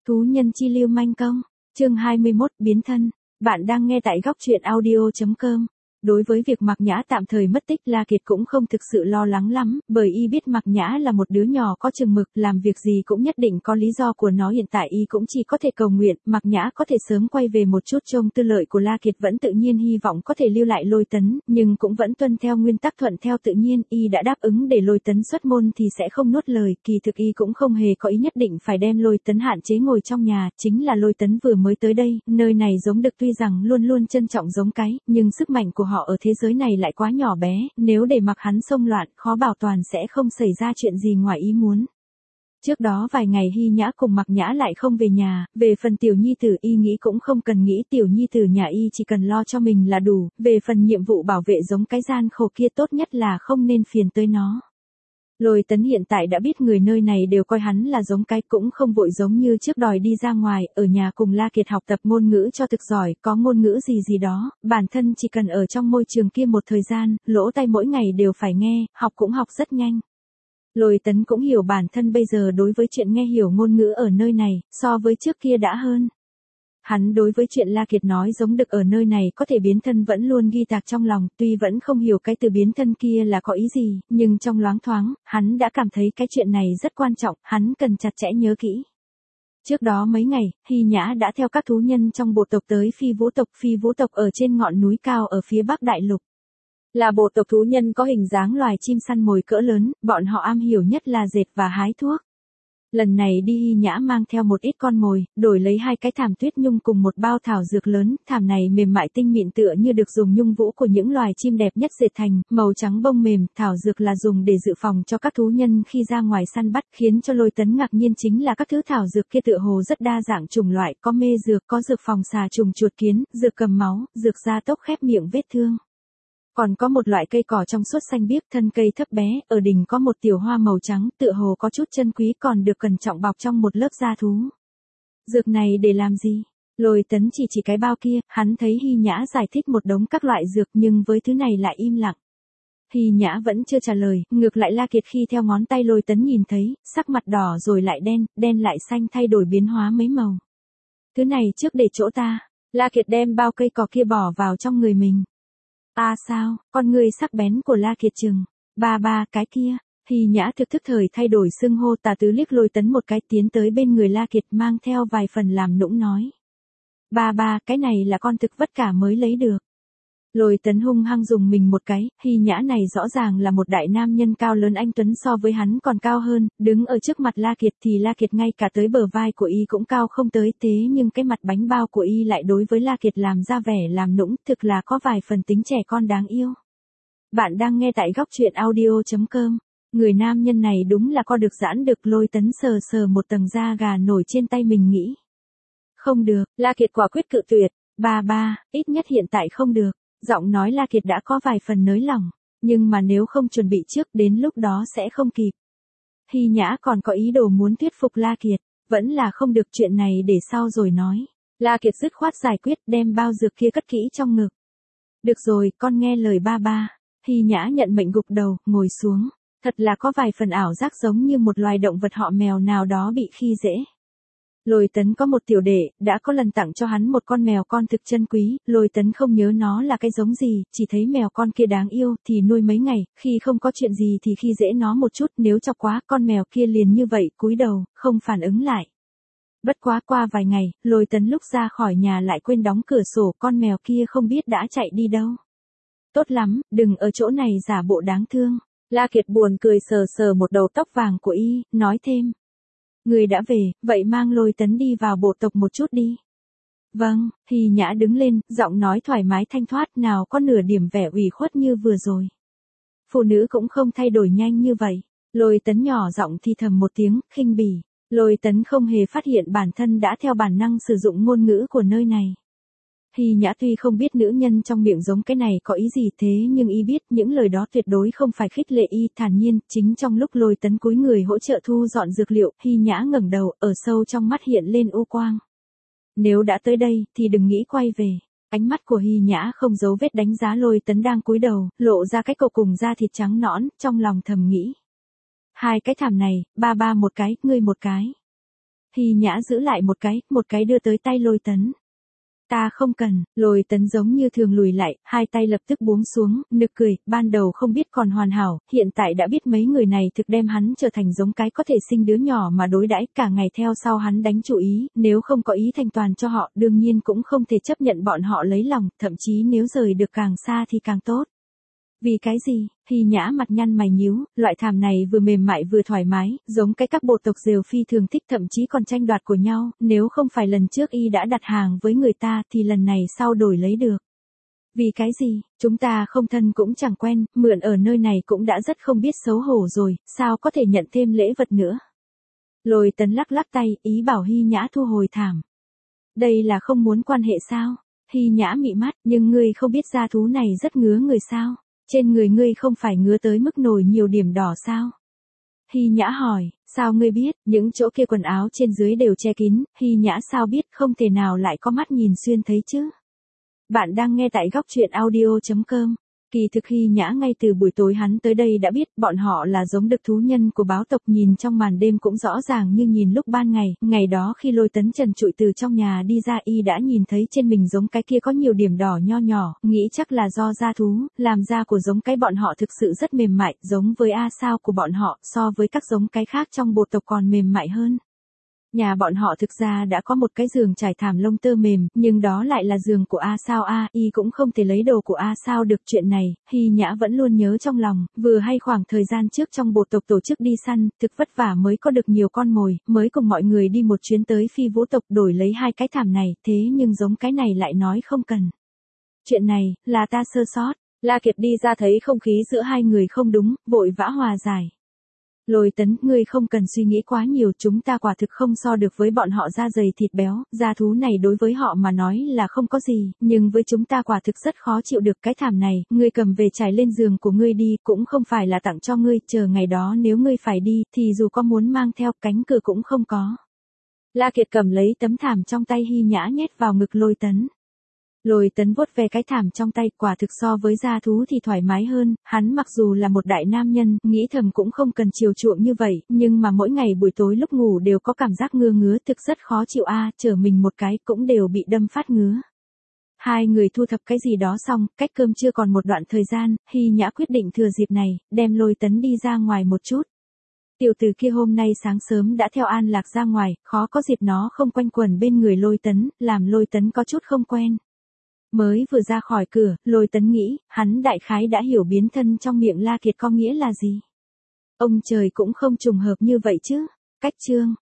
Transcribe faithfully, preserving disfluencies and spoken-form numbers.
Thú nhân chi lưu manh công, chương hai mươi mốt, biến thân. Bạn đang nghe tại góc truyện audio chấm com. Đối với việc Mạc Nhã tạm thời mất tích, La Kiệt cũng không thực sự lo lắng lắm, bởi y biết Mạc Nhã là một đứa nhỏ có chừng mực, làm việc gì cũng nhất định có lý do của nó. Hiện tại y cũng chỉ có thể cầu nguyện Mạc Nhã có thể sớm quay về một chút. Trông tư lợi của La Kiệt vẫn tự nhiên hy vọng có thể lưu lại Lôi Tấn, nhưng cũng vẫn tuân theo nguyên tắc thuận theo tự nhiên. Y đã đáp ứng để Lôi Tấn xuất môn thì sẽ không nuốt lời, kỳ thực y cũng không hề có ý nhất định phải đem Lôi Tấn hạn chế ngồi trong nhà. Chính là Lôi Tấn vừa mới tới đây, nơi này giống đực tuy rằng luôn luôn trân trọng giống cái, nhưng sức mạnh của họ ở thế giới này lại quá nhỏ bé, nếu để mặc hắn xông loạn, khó bảo toàn sẽ không xảy ra chuyện gì ngoài ý muốn. Trước đó vài ngày Hy Nhã cùng Mạc Nhã lại không về nhà, về phần tiểu nhi tử y nghĩ cũng không cần nghĩ, tiểu nhi tử nhà y chỉ cần lo cho mình là đủ, về phần nhiệm vụ bảo vệ giống cái gian khổ kia tốt nhất là không nên phiền tới nó. Lôi Tấn hiện tại đã biết người nơi này đều coi hắn là giống cái, cũng không vội giống như trước đòi đi ra ngoài, ở nhà cùng La Kiệt học tập ngôn ngữ cho thực giỏi, có ngôn ngữ gì gì đó, bản thân chỉ cần ở trong môi trường kia một thời gian, lỗ tai mỗi ngày đều phải nghe, học cũng học rất nhanh. Lôi Tấn cũng hiểu bản thân bây giờ đối với chuyện nghe hiểu ngôn ngữ ở nơi này, so với trước kia đã hơn. Hắn đối với chuyện La Kiệt nói giống đực ở nơi này có thể biến thân vẫn luôn ghi tạc trong lòng, tuy vẫn không hiểu cái từ biến thân kia là có ý gì, nhưng trong loáng thoáng, hắn đã cảm thấy cái chuyện này rất quan trọng, hắn cần chặt chẽ nhớ kỹ. Trước đó mấy ngày, Hy Nhã đã theo các thú nhân trong bộ tộc tới Phi Vũ tộc. Phi Vũ tộc ở trên ngọn núi cao ở phía Bắc Đại Lục. Là bộ tộc thú nhân có hình dáng loài chim săn mồi cỡ lớn, bọn họ am hiểu nhất là dệt và hái thuốc. Lần này đi Hy Nhã mang theo một ít con mồi, đổi lấy hai cái thảm tuyết nhung cùng một bao thảo dược lớn, thảm này mềm mại tinh mịn tựa như được dùng nhung vũ của những loài chim đẹp nhất dệt thành, màu trắng bông mềm, thảo dược là dùng để dự phòng cho các thú nhân khi ra ngoài săn bắt. Khiến cho Lôi Tấn ngạc nhiên chính là các thứ thảo dược kia tựa hồ rất đa dạng chủng loại, có mê dược, có dược phòng xà trùng chuột kiến, dược cầm máu, dược gia tốc khép miệng vết thương. Còn có một loại cây cỏ trong suốt xanh biếc, thân cây thấp bé, ở đỉnh có một tiểu hoa màu trắng, tựa hồ có chút chân quý, còn được cẩn trọng bọc trong một lớp da thú. Dược này để làm gì? Lôi Tấn chỉ chỉ cái bao kia, hắn thấy Hy Nhã giải thích một đống các loại dược nhưng với thứ này lại im lặng. Hy Nhã vẫn chưa trả lời, ngược lại La Kiệt khi theo ngón tay Lôi Tấn nhìn thấy, sắc mặt đỏ rồi lại đen, đen lại xanh, thay đổi biến hóa mấy màu. Thứ này trước để chỗ ta. La Kiệt đem bao cây cỏ kia bỏ vào trong người mình. À sao, con người sắc bén của La Kiệt chừng. Ba ba, cái kia. Hy Nhã thực thức thời thay đổi xưng hô, tà tứ liếc Lôi Tấn một cái, tiến tới bên người La Kiệt mang theo vài phần làm nũng nói. Ba ba, cái này là con thực vất cả mới lấy được. Lôi Tấn hung hăng dùng mình một cái, Hy Nhã này rõ ràng là một đại nam nhân cao lớn anh tuấn, so với hắn còn cao hơn, đứng ở trước mặt La Kiệt thì La Kiệt ngay cả tới bờ vai của y cũng cao không tới, thế nhưng cái mặt bánh bao của y lại đối với La Kiệt làm ra vẻ làm nũng, thực là có vài phần tính trẻ con đáng yêu. Bạn đang nghe tại góc truyện audio chấm com. Người nam nhân này đúng là co được giãn được. Lôi Tấn sờ sờ một tầng da gà nổi trên tay mình nghĩ. Không được, La Kiệt quả quyết cự tuyệt. Ba ba, ít nhất hiện tại không được. Giọng nói La Kiệt đã có vài phần nới lỏng, nhưng mà nếu không chuẩn bị trước đến lúc đó sẽ không kịp. Hy Nhã còn có ý đồ muốn thuyết phục La Kiệt, vẫn là không được, chuyện này để sau rồi nói. La Kiệt dứt khoát giải quyết, đem bao dược kia cất kỹ trong ngực. Được rồi, con nghe lời ba ba. Hy Nhã nhận mệnh gục đầu, ngồi xuống. Thật là có vài phần ảo giác giống như một loài động vật họ mèo nào đó bị khi dễ. Lôi Tấn có một tiểu đệ, đã có lần tặng cho hắn một con mèo con thực chân quý, Lôi Tấn không nhớ nó là cái giống gì, chỉ thấy mèo con kia đáng yêu, thì nuôi mấy ngày, khi không có chuyện gì thì khi dễ nó một chút, nếu chọc quá, con mèo kia liền như vậy, cúi đầu, không phản ứng lại. Bất quá qua vài ngày, Lôi Tấn lúc ra khỏi nhà lại quên đóng cửa sổ, con mèo kia không biết đã chạy đi đâu. Tốt lắm, đừng ở chỗ này giả bộ đáng thương. La Kiệt buồn cười sờ sờ một đầu tóc vàng của y, nói thêm. Người đã về, vậy mang Lôi Tấn đi vào bộ tộc một chút đi. Vâng, Hy Nhã đứng lên, giọng nói thoải mái thanh thoát, nào có nửa điểm vẻ ủy khuất như vừa rồi. Phụ nữ cũng không thay đổi nhanh như vậy. Lôi Tấn nhỏ giọng thì thầm một tiếng, khinh bỉ. Lôi Tấn không hề phát hiện bản thân đã theo bản năng sử dụng ngôn ngữ của nơi này. Hy Nhã tuy không biết nữ nhân trong miệng giống cái này có ý gì, thế nhưng y biết những lời đó tuyệt đối không phải khích lệ y. Thản nhiên, chính trong lúc Lôi Tấn cúi người hỗ trợ thu dọn dược liệu, Hy Nhã ngẩng đầu, ở sâu trong mắt hiện lên u quang. Nếu đã tới đây, thì đừng nghĩ quay về. Ánh mắt của Hy Nhã không giấu vết đánh giá Lôi Tấn đang cúi đầu, lộ ra cái cổ cùng da thịt trắng nõn, trong lòng thầm nghĩ. Hai cái thảm này, ba ba một cái, ngươi một cái. Hy Nhã giữ lại một cái, một cái đưa tới tay Lôi Tấn. Ta không cần, Lôi Tấn giống như thường lùi lại, hai tay lập tức buông xuống, nực cười, ban đầu không biết còn hoàn hảo, hiện tại đã biết mấy người này thực đem hắn trở thành giống cái có thể sinh đứa nhỏ mà đối đãi, cả ngày theo sau hắn đánh chủ ý, nếu không có ý thành toàn cho họ, đương nhiên cũng không thể chấp nhận bọn họ lấy lòng, thậm chí nếu rời được càng xa thì càng tốt. Vì cái gì? Hy Nhã mặt nhăn mày nhíu, loại thảm này vừa mềm mại vừa thoải mái, giống cái các bộ tộc rều phi thường thích, thậm chí còn tranh đoạt của nhau, nếu không phải lần trước y đã đặt hàng với người ta thì lần này sau đổi lấy được. Vì cái gì? Chúng ta không thân cũng chẳng quen, mượn ở nơi này cũng đã rất không biết xấu hổ rồi, sao có thể nhận thêm lễ vật nữa? Lôi Tấn lắc lắc tay, ý bảo Hy Nhã thu hồi thảm. Đây là không muốn quan hệ sao? Hy Nhã mị mắt, nhưng ngươi không biết da thú này rất ngứa người sao? Trên người ngươi không phải ngứa tới mức nổi nhiều điểm đỏ sao? Hy Nhã hỏi, sao ngươi biết, những chỗ kia quần áo trên dưới đều che kín, Hy Nhã sao biết, không thể nào lại có mắt nhìn xuyên thấy chứ? Bạn đang nghe tại góc truyện audio chấm com. Kỳ thực Hy Nhã ngay từ buổi tối hắn tới đây đã biết bọn họ là giống đực thú nhân của báo tộc, nhìn trong màn đêm cũng rõ ràng như nhìn lúc ban ngày, ngày đó khi Lôi Tấn trần trụi từ trong nhà đi ra y đã nhìn thấy trên mình giống cái kia có nhiều điểm đỏ nho nhỏ, nghĩ chắc là do da thú, làm da của giống cái bọn họ thực sự rất mềm mại, giống với A Sao của bọn họ, so với các giống cái khác trong bộ tộc còn mềm mại hơn. Nhà bọn họ thực ra đã có một cái giường trải thảm lông tơ mềm, nhưng đó lại là giường của A Sao A, y cũng không thể lấy đồ của A Sao được. Chuyện này, Hy Nhã vẫn luôn nhớ trong lòng, vừa hay khoảng thời gian trước trong bộ tộc tổ chức đi săn, thực vất vả mới có được nhiều con mồi, mới cùng mọi người đi một chuyến tới Phi Vũ tộc đổi lấy hai cái thảm này, thế nhưng giống cái này lại nói không cần. Chuyện này, là ta sơ sót. La Kiệt đi ra thấy không khí giữa hai người không đúng, vội vã hòa giải. Lôi Tấn, ngươi không cần suy nghĩ quá nhiều, chúng ta quả thực không so được với bọn họ da dày thịt béo, da thú này đối với họ mà nói là không có gì, nhưng với chúng ta quả thực rất khó chịu được. Cái thảm này, ngươi cầm về trải lên giường của ngươi đi, cũng không phải là tặng cho ngươi, chờ ngày đó nếu ngươi phải đi, thì dù có muốn mang theo, cánh cửa cũng không có. La Kiệt cầm lấy tấm thảm trong tay Hy Nhã nhét vào ngực Lôi Tấn. Lôi Tấn vuốt về cái thảm trong tay, quả thực so với da thú thì thoải mái hơn, hắn mặc dù là một đại nam nhân, nghĩ thầm cũng không cần chiều chuộng như vậy, nhưng mà mỗi ngày buổi tối lúc ngủ đều có cảm giác ngứa ngứa, thực rất khó chịu a, à, chở mình một cái cũng đều bị đâm phát ngứa. Hai người thu thập cái gì đó xong, cách cơm trưa còn một đoạn thời gian, Hy Nhã quyết định thừa dịp này, đem Lôi Tấn đi ra ngoài một chút. Tiểu tử kia hôm nay sáng sớm đã theo An Lạc ra ngoài, khó có dịp nó không quanh quẩn bên người Lôi Tấn, làm Lôi Tấn có chút không quen. Mới vừa ra khỏi cửa, Lôi Tấn nghĩ, hắn đại khái đã hiểu biến thân trong miệng La Kiệt có nghĩa là gì. Ông trời cũng không trùng hợp như vậy chứ. Cách chương